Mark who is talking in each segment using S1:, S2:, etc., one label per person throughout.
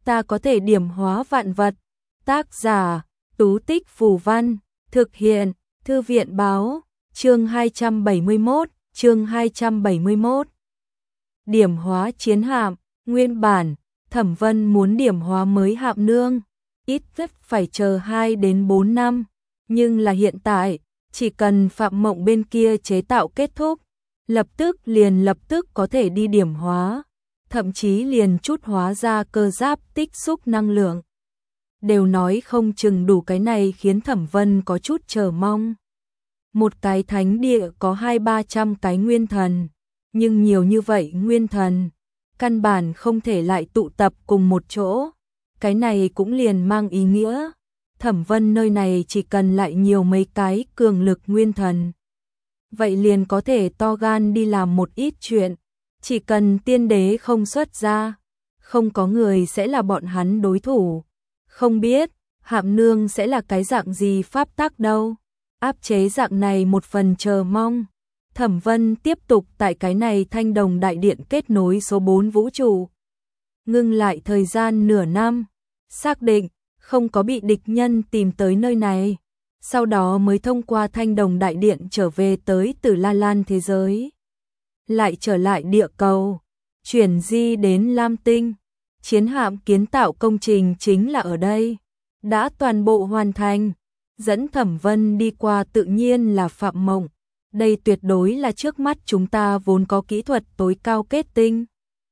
S1: ta có thể điểm hóa vạn vật. Tác giả, Tú Tích Phù Văn, thực hiện, Thư viện Báo, chương 271, chương 271. Điểm hóa chiến hạm, nguyên bản, Thẩm Vân muốn điểm hóa mới hạm nương, ít nhất phải chờ 2 đến 4 năm, nhưng là hiện tại, chỉ cần Phạm Mộng bên kia chế tạo kết thúc, lập tức có thể đi điểm hóa, thậm chí liền chút hóa ra cơ giáp tích xúc năng lượng. Đều nói không chừng đủ, cái này khiến Thẩm Vân có chút chờ mong. Một cái thánh địa có 200-300 cái nguyên thần, nhưng nhiều như vậy nguyên thần, căn bản không thể lại tụ tập cùng một chỗ. Cái này cũng liền mang ý nghĩa, Thẩm Vân nơi này chỉ cần lại nhiều mấy cái cường lực nguyên thần. Vậy liền có thể to gan đi làm một ít chuyện, chỉ cần tiên đế không xuất ra, không có người sẽ là bọn hắn đối thủ. Không biết, hạm nương sẽ là cái dạng gì pháp tắc đâu. Áp chế dạng này một phần chờ mong. Thẩm Vân tiếp tục tại cái này Thanh Đồng Đại Điện kết nối số 4 vũ trụ. Ngưng lại thời gian nửa năm, xác định không có bị địch nhân tìm tới nơi này. Sau đó mới thông qua Thanh Đồng Đại Điện trở về tới Tử La Lan thế giới. Lại trở lại địa cầu, chuyển di đến Lam Tinh. Chiến hạm kiến tạo công trình chính là ở đây, đã toàn bộ hoàn thành. Dẫn Thẩm Vân đi qua tự nhiên là Phạm Mộng. Đây tuyệt đối là trước mắt chúng ta vốn có kỹ thuật tối cao kết tinh.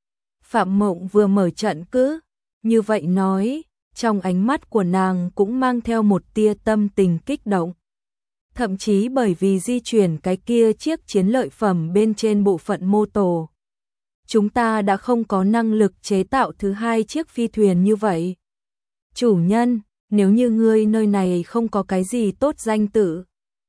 S1: Phạm Mộng vừa mở trận cứ như vậy nói, trong ánh mắt của nàng cũng mang theo một tia tâm tình kích động. Thậm chí bởi vì di chuyển cái kia chiếc chiến lợi phẩm bên trên bộ phận mô tổ, chúng ta đã không có năng lực chế tạo thứ hai chiếc phi thuyền như vậy. Chủ nhân, nếu như ngươi nơi này không có cái gì tốt danh tự,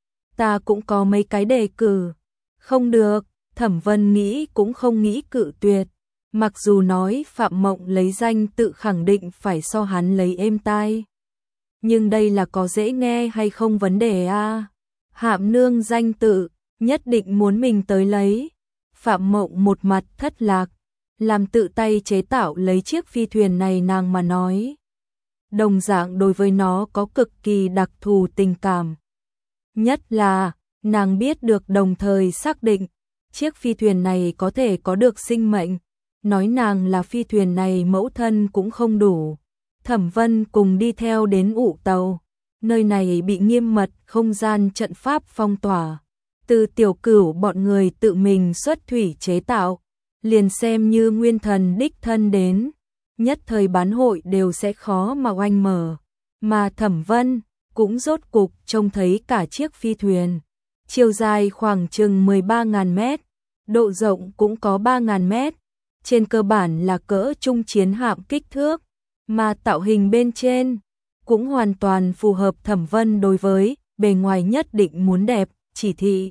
S1: ta cũng có mấy cái đề cử. Không được, Thẩm Vân nghĩ cũng không nghĩ cự tuyệt. Mặc dù nói Phạm Mộng lấy danh tự khẳng định phải so hắn lấy êm tai, nhưng đây là có dễ nghe hay không vấn đề a. Hạm nương danh tự, nhất định muốn mình tới lấy. Phạm Mộng một mặt thất lạc, làm tự tay chế tạo lấy chiếc phi thuyền này nàng mà nói. Đồng dạng đối với nó có cực kỳ đặc thù tình cảm. Nhất là, nàng biết được đồng thời xác định, chiếc phi thuyền này có thể có được sinh mệnh. Nói nàng là phi thuyền này mẫu thân cũng không đủ. Thẩm Vân cùng đi theo đến ụ tàu. Nơi này bị nghiêm mật không gian trận pháp phong tỏa. Từ Tiểu Cửu bọn người tự mình xuất thủy chế tạo. Liền xem như nguyên thần đích thân đến, nhất thời bán hội đều sẽ khó mà oanh mở. Mà Thẩm Vân cũng rốt cục trông thấy cả chiếc phi thuyền. Chiều dài khoảng chừng 13.000 mét, độ rộng cũng có 3.000 mét. Trên cơ bản là cỡ trung chiến hạm kích thước, mà tạo hình bên trên cũng hoàn toàn phù hợp Thẩm Vân đối với bề ngoài nhất định muốn đẹp, chỉ thị.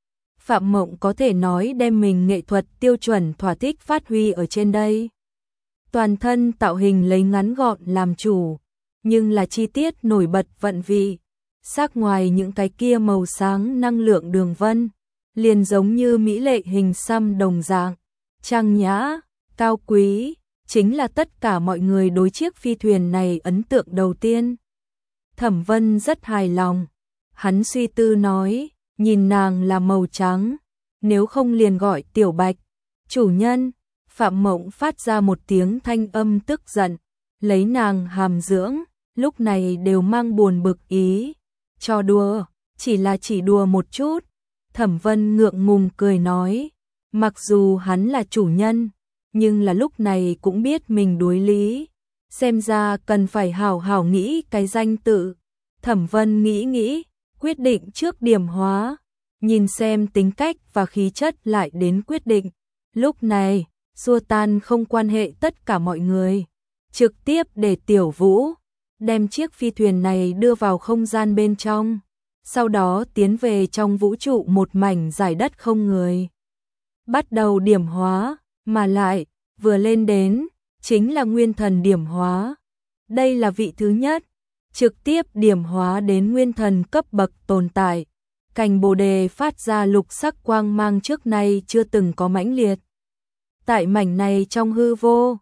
S1: Phạm Mộng có thể nói đem mình nghệ thuật tiêu chuẩn thỏa thích phát huy ở trên đây. Toàn thân tạo hình lấy ngắn gọn làm chủ, nhưng là chi tiết nổi bật vận vị. Sắc ngoài những cái kia màu sáng năng lượng đường vân, liền giống như mỹ lệ hình xăm đồng dạng. Trang nhã, cao quý, chính là tất cả mọi người đối chiếc phi thuyền này ấn tượng đầu tiên. Thẩm Vân rất hài lòng. Hắn suy tư nói, nhìn nàng là màu trắng, nếu không liền gọi Tiểu Bạch. Chủ nhân, Phạm Mộng phát ra một tiếng thanh âm tức giận, lấy nàng hàm dưỡng, lúc này đều mang buồn bực ý. Cho đùa, chỉ đùa một chút. Thẩm Vân ngượng ngùng cười nói, mặc dù hắn là chủ nhân, nhưng là lúc này cũng biết mình đối lý. Xem ra cần phải hảo hảo nghĩ cái danh tự. Thẩm Vân nghĩ, quyết định trước điểm hóa, nhìn xem tính cách và khí chất lại đến quyết định. Lúc này, xua tan không quan hệ tất cả mọi người, trực tiếp để Tiểu Vũ đem chiếc phi thuyền này đưa vào không gian bên trong, sau đó tiến về trong vũ trụ một mảnh giải đất không người. Bắt đầu điểm hóa, mà lại, vừa lên đến, chính là nguyên thần điểm hóa. Đây là vị thứ nhất, trực tiếp điểm hóa đến nguyên thần cấp bậc tồn tại. Cành bồ đề phát ra lục sắc quang mang trước nay chưa từng có mãnh liệt. Tại mảnh này trong hư vô,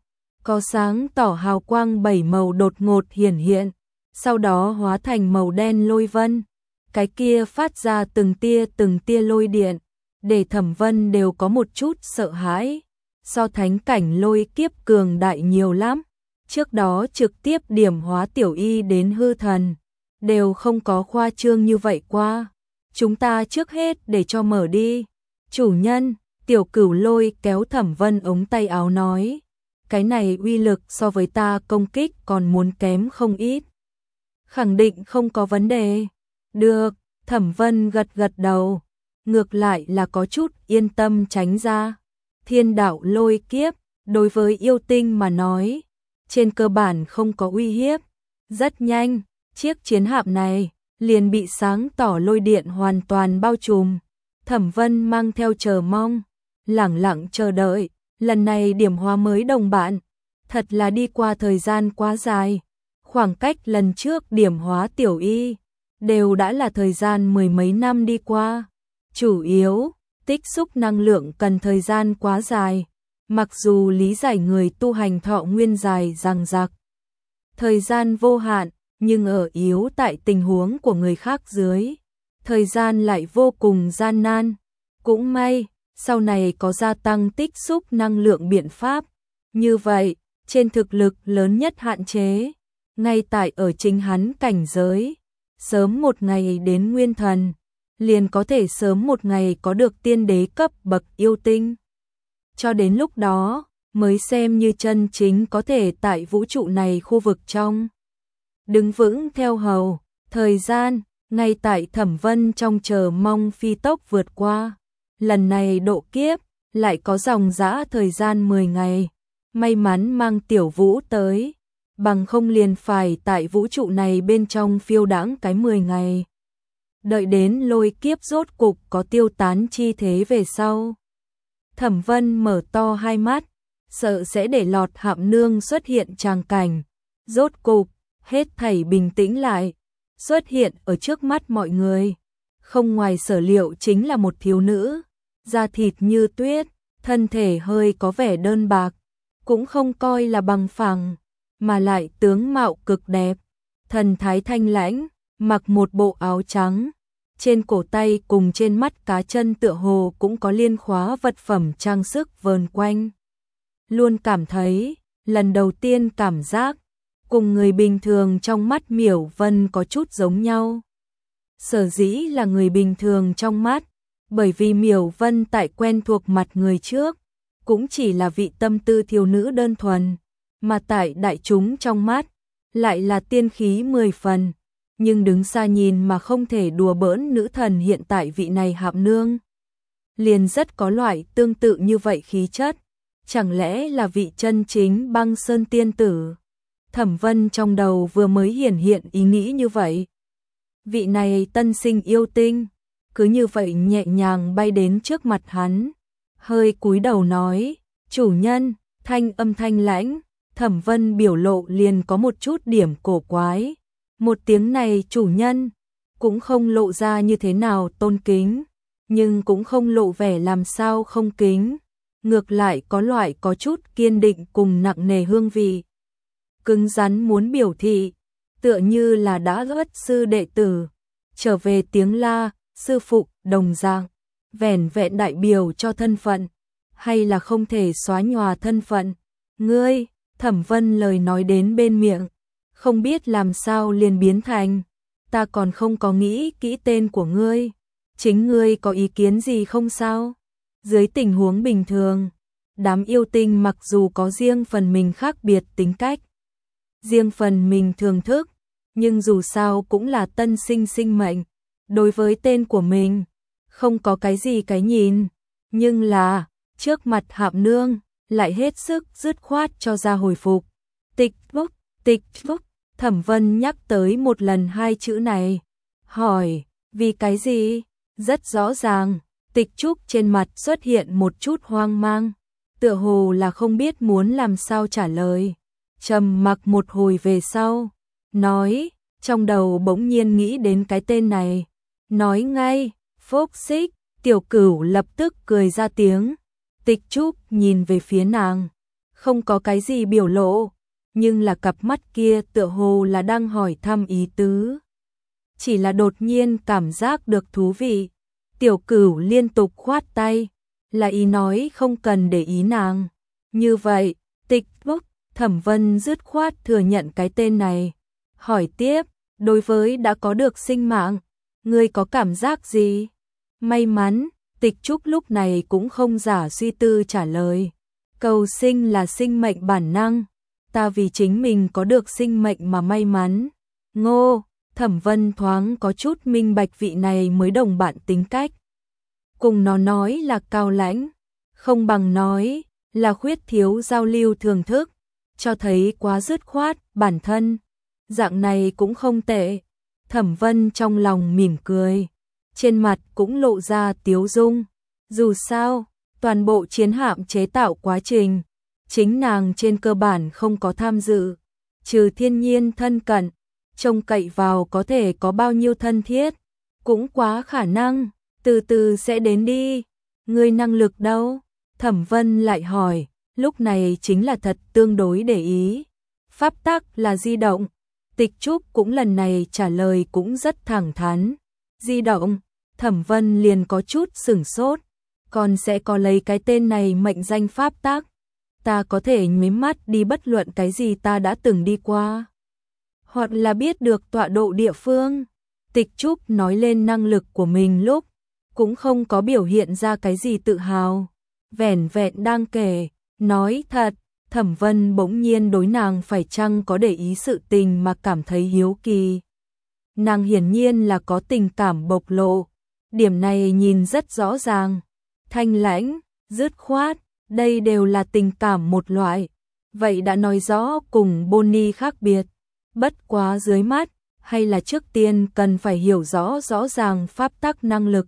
S1: có sáng tỏ hào quang 7 màu đột ngột hiển hiện, sau đó hóa thành màu đen lôi vân. Cái kia phát ra từng tia lôi điện, để Thẩm Vân đều có một chút sợ hãi. So thánh cảnh lôi kiếp cường đại nhiều lắm, trước đó trực tiếp điểm hóa tiểu y đến hư thần, đều không có khoa trương như vậy qua. Chúng ta trước hết để cho mở đi. Chủ nhân, Tiểu Cửu Lôi kéo Thẩm Vân ống tay áo nói, cái này uy lực so với ta công kích còn muốn kém không ít. Khẳng định không có vấn đề. Được, Thẩm Vân gật gật đầu, ngược lại là có chút yên tâm tránh ra. Thiên đạo lôi kiếp, đối với yêu tinh mà nói, trên cơ bản không có uy hiếp. Rất nhanh, chiếc chiến hạm này liền bị sáng tỏ lôi điện hoàn toàn bao trùm. Thẩm Vân mang theo chờ mong, lẳng lặng chờ đợi, lần này điểm hóa mới đồng bạn. Thật là đi qua thời gian quá dài, khoảng cách lần trước điểm hóa tiểu y, đều đã là thời gian mười mấy năm đi qua. Chủ yếu, tích xúc năng lượng cần thời gian quá dài, mặc dù lý giải người tu hành thọ nguyên dài dằng dặc, thời gian vô hạn, nhưng ở yếu tại tình huống của người khác dưới, thời gian lại vô cùng gian nan. Cũng may, sau này có gia tăng tích xúc năng lượng biện pháp. Như vậy, trên thực lực lớn nhất hạn chế, ngay tại ở chính hắn cảnh giới, sớm một ngày đến nguyên thần, liền có thể sớm một ngày có được tiên đế cấp bậc yêu tinh. Cho đến lúc đó, mới xem như chân chính có thể tại vũ trụ này khu vực trong đứng vững theo hầu. Thời gian, ngay tại Thẩm Vân trong chờ mong phi tốc vượt qua. Lần này độ kiếp, lại có dòng dã thời gian 10 ngày. May mắn mang Tiểu Vũ tới, bằng không liền phải tại vũ trụ này bên trong phiêu đãng cái 10 ngày. Đợi đến lôi kiếp rốt cục có tiêu tán chi thế về sau. Thẩm Vân mở to hai mắt, sợ sẽ để lọt Hạm Nương xuất hiện tràng cảnh. Rốt cục, hết thảy bình tĩnh lại, xuất hiện ở trước mắt mọi người. Không ngoài sở liệu chính là một thiếu nữ, da thịt như tuyết, thân thể hơi có vẻ đơn bạc, cũng không coi là bằng phẳng, mà lại tướng mạo cực đẹp, thần thái thanh lãnh, mặc một bộ áo trắng, trên cổ tay cùng trên mắt cá chân tựa hồ cũng có liên khóa vật phẩm trang sức vờn quanh. Luôn cảm thấy, lần đầu tiên cảm giác, cùng người bình thường trong mắt Miểu Vân có chút giống nhau. Sở dĩ là người bình thường trong mắt, bởi vì Miểu Vân tại quen thuộc mặt người trước, cũng chỉ là vị tâm tư thiếu nữ đơn thuần, mà tại đại chúng trong mắt, lại là tiên khí 10 phần, nhưng đứng xa nhìn mà không thể đùa bỡn nữ thần hiện tại vị này Hạm Nương. Liền rất có loại tương tự như vậy khí chất, chẳng lẽ là vị chân chính Băng Sơn tiên tử? Thẩm Vân trong đầu vừa mới hiển hiện ý nghĩ như vậy. Vị này tân sinh yêu tinh, cứ như vậy nhẹ nhàng bay đến trước mặt hắn, hơi cúi đầu nói, chủ nhân, thanh âm thanh lãnh. Thẩm Vân biểu lộ liền có một chút điểm cổ quái. Một tiếng này chủ nhân, cũng không lộ ra như thế nào tôn kính, nhưng cũng không lộ vẻ làm sao không kính, ngược lại có loại có chút kiên định cùng nặng nề hương vị. Cứng rắn muốn biểu thị, tựa như là đã xuất sư đệ tử, trở về tiếng la, sư phụ, đồng dạng, vẻn vẹn đại biểu cho thân phận, hay là không thể xóa nhòa thân phận. Ngươi, Thẩm Vân lời nói đến bên miệng, không biết làm sao liền biến thành, ta còn không có nghĩ kỹ tên của ngươi, chính ngươi có ý kiến gì không sao? Dưới tình huống bình thường, đám yêu tinh mặc dù có riêng phần mình khác biệt tính cách, riêng phần mình thưởng thức, nhưng dù sao cũng là tân sinh sinh mệnh, đối với tên của mình, không có cái gì cái nhìn, nhưng là, trước mặt Hạm Nương, lại hết sức dứt khoát cho ra hồi phục. Tịch Phúc, Thẩm Vân nhắc tới một lần hai chữ này, hỏi, vì cái gì? Rất rõ ràng, Tịch Trúc trên mặt xuất hiện một chút hoang mang, tựa hồ là không biết muốn làm sao trả lời. Trầm mặc một hồi về sau, nói, trong đầu bỗng nhiên nghĩ đến cái tên này, nói ngay, Phúc Xích. Tiểu Cửu lập tức cười ra tiếng. Tịch Trúc nhìn về phía nàng, không có cái gì biểu lộ, nhưng là cặp mắt kia tựa hồ là đang hỏi thăm ý tứ. Chỉ là đột nhiên cảm giác được thú vị, Tiểu Cửu liên tục khoát tay, là ý nói không cần để ý nàng. Như vậy, Tịch Bốc, Thẩm Vân dứt khoát thừa nhận cái tên này. Hỏi tiếp, đối với đã có được sinh mạng, ngươi có cảm giác gì? May mắn, Tịch Trúc lúc này cũng không giả suy tư trả lời. Cầu sinh là sinh mệnh bản năng, ta vì chính mình có được sinh mệnh mà may mắn. Ngô, Thẩm Vân thoáng có chút minh bạch vị này mới đồng bạn tính cách. Cùng nó nói là cao lãnh, không bằng nói là khuyết thiếu giao lưu thưởng thức, cho thấy quá dứt khoát bản thân. Dạng này cũng không tệ. Thẩm Vân trong lòng mỉm cười, trên mặt cũng lộ ra tiếu dung. Dù sao, toàn bộ chiến hạm chế tạo quá trình, chính nàng trên cơ bản không có tham dự, trừ thiên nhiên thân cận, trông cậy vào có thể có bao nhiêu thân thiết, cũng quá khả năng, từ từ sẽ đến đi. Ngươi năng lực đâu? Thẩm Vân lại hỏi, lúc này chính là thật tương đối để ý. Pháp tắc là di động. Tịch Trúc cũng lần này trả lời cũng rất thẳng thắn. Di động, Thẩm Vân liền có chút sửng sốt, còn sẽ có lấy cái tên này mệnh danh pháp tắc. Ta có thể nháy mắt đi bất luận cái gì ta đã từng đi qua, hoặc là biết được tọa độ địa phương. Tịch Trúc nói lên năng lực của mình lúc cũng không có biểu hiện ra cái gì tự hào, vẻn vẹn đang kể. Nói thật, Thẩm Vân bỗng nhiên đối nàng phải chăng có để ý sự tình mà cảm thấy hiếu kỳ. Nàng hiển nhiên là có tình cảm bộc lộ, điểm này nhìn rất rõ ràng. Thanh lãnh, dứt khoát, đây đều là tình cảm một loại. Vậy đã nói rõ cùng Bonnie khác biệt. Bất quá dưới mắt, hay là trước tiên cần phải hiểu rõ ràng pháp tắc năng lực.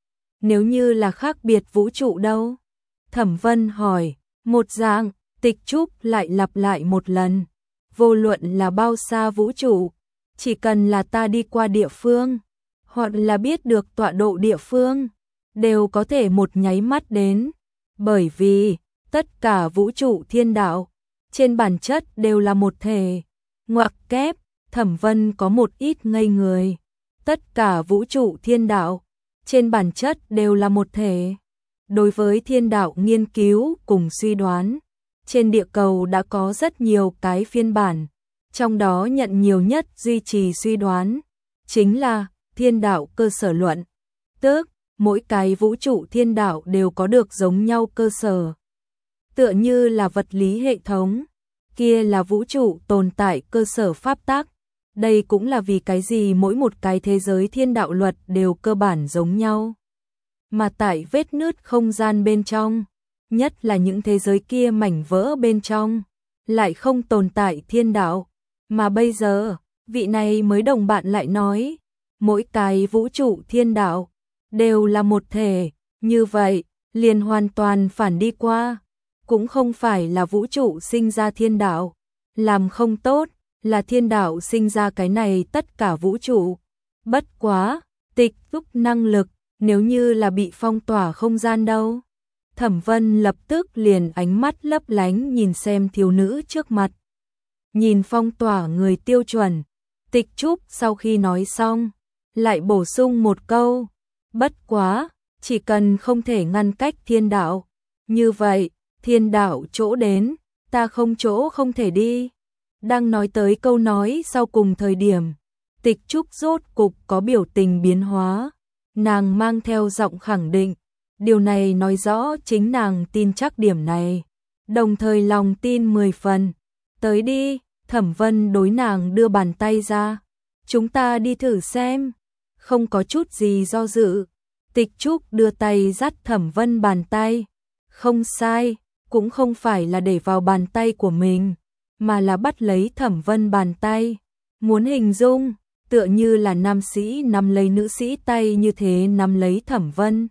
S1: Nếu như là khác biệt vũ trụ đâu? Thẩm Vân hỏi, một dạng. Tịch Trúc lại lặp lại một lần. Vô luận là bao xa vũ trụ, chỉ cần là ta đi qua địa phương, hoặc là biết được tọa độ địa phương, đều có thể một nháy mắt đến. Bởi vì, tất cả vũ trụ thiên đạo, trên bản chất đều là một thể. Ngoặc kép, Thẩm Vân có một ít ngây người. Tất cả vũ trụ thiên đạo, trên bản chất đều là một thể. Đối với thiên đạo nghiên cứu cùng suy đoán, trên địa cầu đã có rất nhiều cái phiên bản, trong đó nhận nhiều nhất duy trì suy đoán, chính là thiên đạo cơ sở luận. Tức, mỗi cái vũ trụ thiên đạo đều có được giống nhau cơ sở. Tựa như là vật lý hệ thống, kia là vũ trụ tồn tại cơ sở pháp tắc. Đây cũng là vì cái gì mỗi một cái thế giới thiên đạo luật đều cơ bản giống nhau. Mà tại vết nứt không gian bên trong, nhất là những thế giới kia mảnh vỡ bên trong, lại không tồn tại thiên đạo. Mà bây giờ, vị này mới đồng bạn lại nói, mỗi cái vũ trụ thiên đạo đều là một thể, như vậy, liền hoàn toàn phản đi qua. Cũng không phải là vũ trụ sinh ra thiên đạo, làm không tốt, là thiên đạo sinh ra cái này tất cả vũ trụ. Bất quá, Tịch Trúc năng lực, nếu như là bị phong tỏa không gian đâu? Thẩm Vân lập tức liền ánh mắt lấp lánh nhìn xem thiếu nữ trước mặt. Nhìn phong tỏa người tiêu chuẩn, Tịch Trúc sau khi nói xong, lại bổ sung một câu, bất quá, chỉ cần không thể ngăn cách thiên đạo, như vậy, thiên đạo chỗ đến, ta không chỗ không thể đi. Đang nói tới câu nói sau cùng thời điểm, Tịch Trúc rốt cục có biểu tình biến hóa, nàng mang theo giọng khẳng định. Điều này nói rõ chính nàng tin chắc điểm này, đồng thời lòng tin 10 phần. Tới đi, Thẩm Vân đối nàng đưa bàn tay ra. Chúng ta đi thử xem. Không có chút gì do dự. Tịch Trúc đưa tay dắt Thẩm Vân bàn tay. Không sai, cũng không phải là để vào bàn tay của mình, mà là bắt lấy Thẩm Vân bàn tay. Muốn hình dung, tựa như là nam sĩ nắm lấy nữ sĩ tay như thế nắm lấy Thẩm Vân.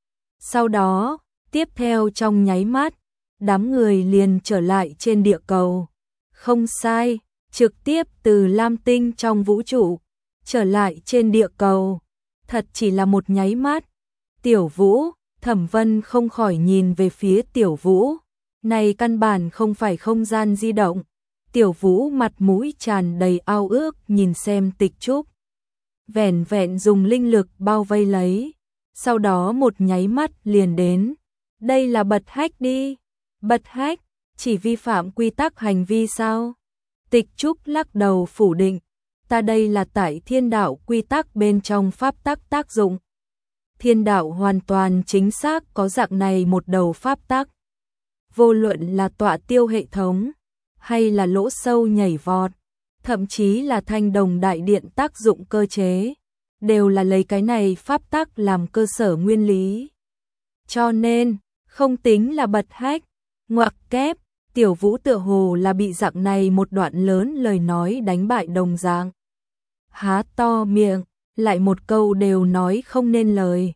S1: Sau đó, tiếp theo trong nháy mắt, đám người liền trở lại trên địa cầu. Không sai, trực tiếp từ Lam Tinh trong vũ trụ, trở lại trên địa cầu. Thật chỉ là một nháy mắt. Tiểu Vũ, Thẩm Vân không khỏi nhìn về phía Tiểu Vũ. Này căn bản không phải không gian di động. Tiểu Vũ mặt mũi tràn đầy ao ước nhìn xem Tịch Trúc. Vẻn vẹn dùng linh lực bao vây lấy. Sau đó một nháy mắt liền đến. Đây là bật hách đi. Bật hách, chỉ vi phạm quy tắc hành vi sao? Tịch Trúc lắc đầu phủ định. Ta đây là tại thiên đạo quy tắc bên trong pháp tắc tác dụng. Thiên đạo hoàn toàn chính xác có dạng này một đầu pháp tắc. Vô luận là tọa tiêu hệ thống, hay là lỗ sâu nhảy vọt, thậm chí là thanh đồng đại điện tác dụng cơ chế, đều là lấy cái này pháp tắc làm cơ sở nguyên lý. Cho nên, không tính là bật hách, ngoặc kép, Tiểu Vũ tựa hồ là bị dạng này một đoạn lớn lời nói đánh bại đồng dạng. Há to miệng, lại một câu đều nói không nên lời.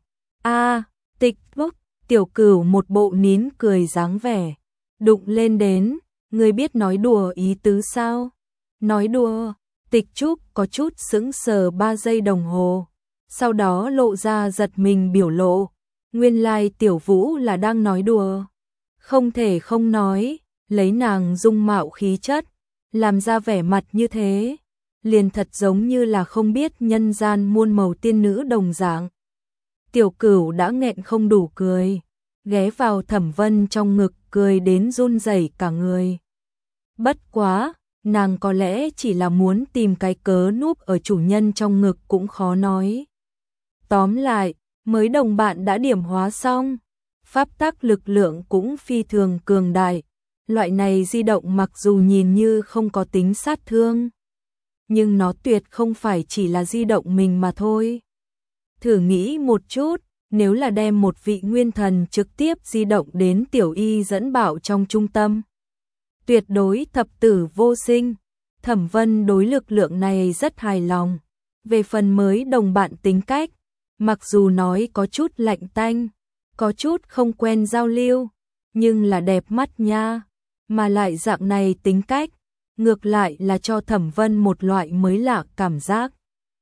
S1: Tịch Trúc, Tiểu Cửu một bộ nín cười dáng vẻ. Đụng lên đến, ngươi biết nói đùa ý tứ sao? Nói đùa, Tịch Trúc có chút sững sờ 3 giây đồng hồ. Sau đó lộ ra giật mình biểu lộ. Nguyên lai Tiểu Vũ là đang nói đùa. Không thể không nói, lấy nàng dung mạo khí chất, làm ra vẻ mặt như thế, liền thật giống như là không biết nhân gian muôn màu tiên nữ đồng dạng. Tiểu Cửu đã nghẹn không đủ cười, ghé vào Thẩm Vân trong ngực cười đến run rẩy cả người. Bất quá, nàng có lẽ chỉ là muốn tìm cái cớ núp ở chủ nhân trong ngực cũng khó nói. Tóm lại, mới đồng bạn đã điểm hóa xong, pháp tắc lực lượng cũng phi thường cường đại. Loại này di động mặc dù nhìn như không có tính sát thương, nhưng nó tuyệt không phải chỉ là di động mình mà thôi. Thử nghĩ một chút, nếu là đem một vị nguyên thần trực tiếp di động đến Tiểu Y dẫn bảo trong trung tâm, tuyệt đối thập tử vô sinh. Thẩm Vân đối lực lượng này rất hài lòng. Về phần mới đồng bạn tính cách, mặc dù nói có chút lạnh tanh, có chút không quen giao lưu, nhưng là đẹp mắt nha. Mà lại dạng này tính cách, ngược lại là cho Thẩm Vân một loại mới lạ cảm giác.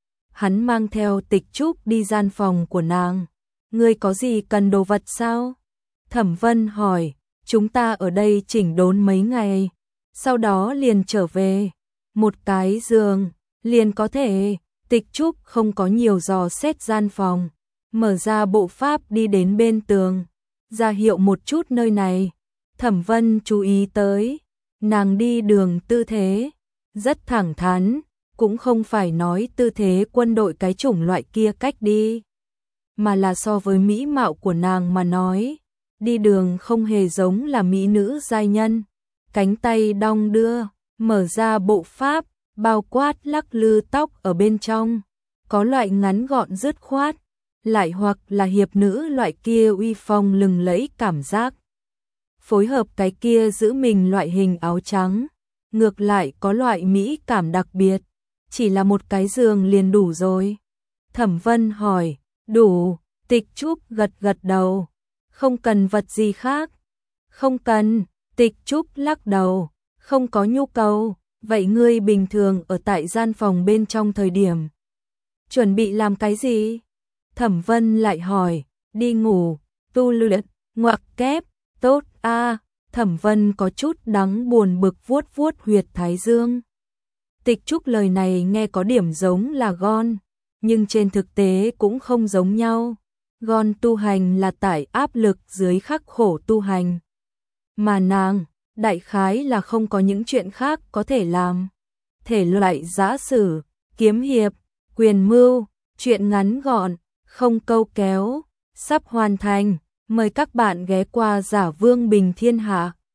S1: Hắn mang theo Tịch Trúc đi gian phòng của nàng. Ngươi có gì cần đồ vật sao? Thẩm Vân hỏi. Chúng ta ở đây chỉnh đốn mấy ngày, sau đó liền trở về. Một cái giường, liền có thể. Tịch Trúc không có nhiều dò xét gian phòng, mở ra bộ pháp đi đến bên tường, ra hiệu một chút nơi này. Thẩm Vân chú ý tới, nàng đi đường tư thế rất thẳng thắn, cũng không phải nói tư thế quân đội cái chủng loại kia cách đi, mà là so với mỹ mạo của nàng mà nói, đi đường không hề giống là mỹ nữ giai nhân. Cánh tay đong đưa, mở ra bộ pháp, bao quát lắc lư tóc ở bên trong, có loại ngắn gọn dứt khoát, lại hoặc là hiệp nữ loại kia uy phong lừng lẫy cảm giác. Phối hợp cái kia giữ mình loại hình áo trắng, ngược lại có loại mỹ cảm đặc biệt, chỉ là một cái giường liền đủ rồi. Thẩm Vân hỏi, đủ? Tịch Trúc gật gật đầu, không cần vật gì khác. Không cần. Tịch Trúc lắc đầu, không có nhu cầu. Vậy ngươi bình thường ở tại gian phòng bên trong thời điểm chuẩn bị làm cái gì? Thẩm Vân lại hỏi, đi ngủ, tu luyện, ngoặc kép, tốt a. Thẩm Vân có chút đắng buồn bực vuốt vuốt huyệt thái dương. Tịch Trúc lời này nghe có điểm giống là Gon, nhưng trên thực tế cũng không giống nhau. Gon tu hành là tại áp lực dưới khắc khổ tu hành, mà nàng, đại khái là không có những chuyện khác có thể làm. Thể loại giã sử, kiếm hiệp, quyền mưu, chuyện ngắn gọn, không câu kéo, sắp hoàn thành. Mời các bạn ghé qua Giả Vương Bình Thiên Hạ.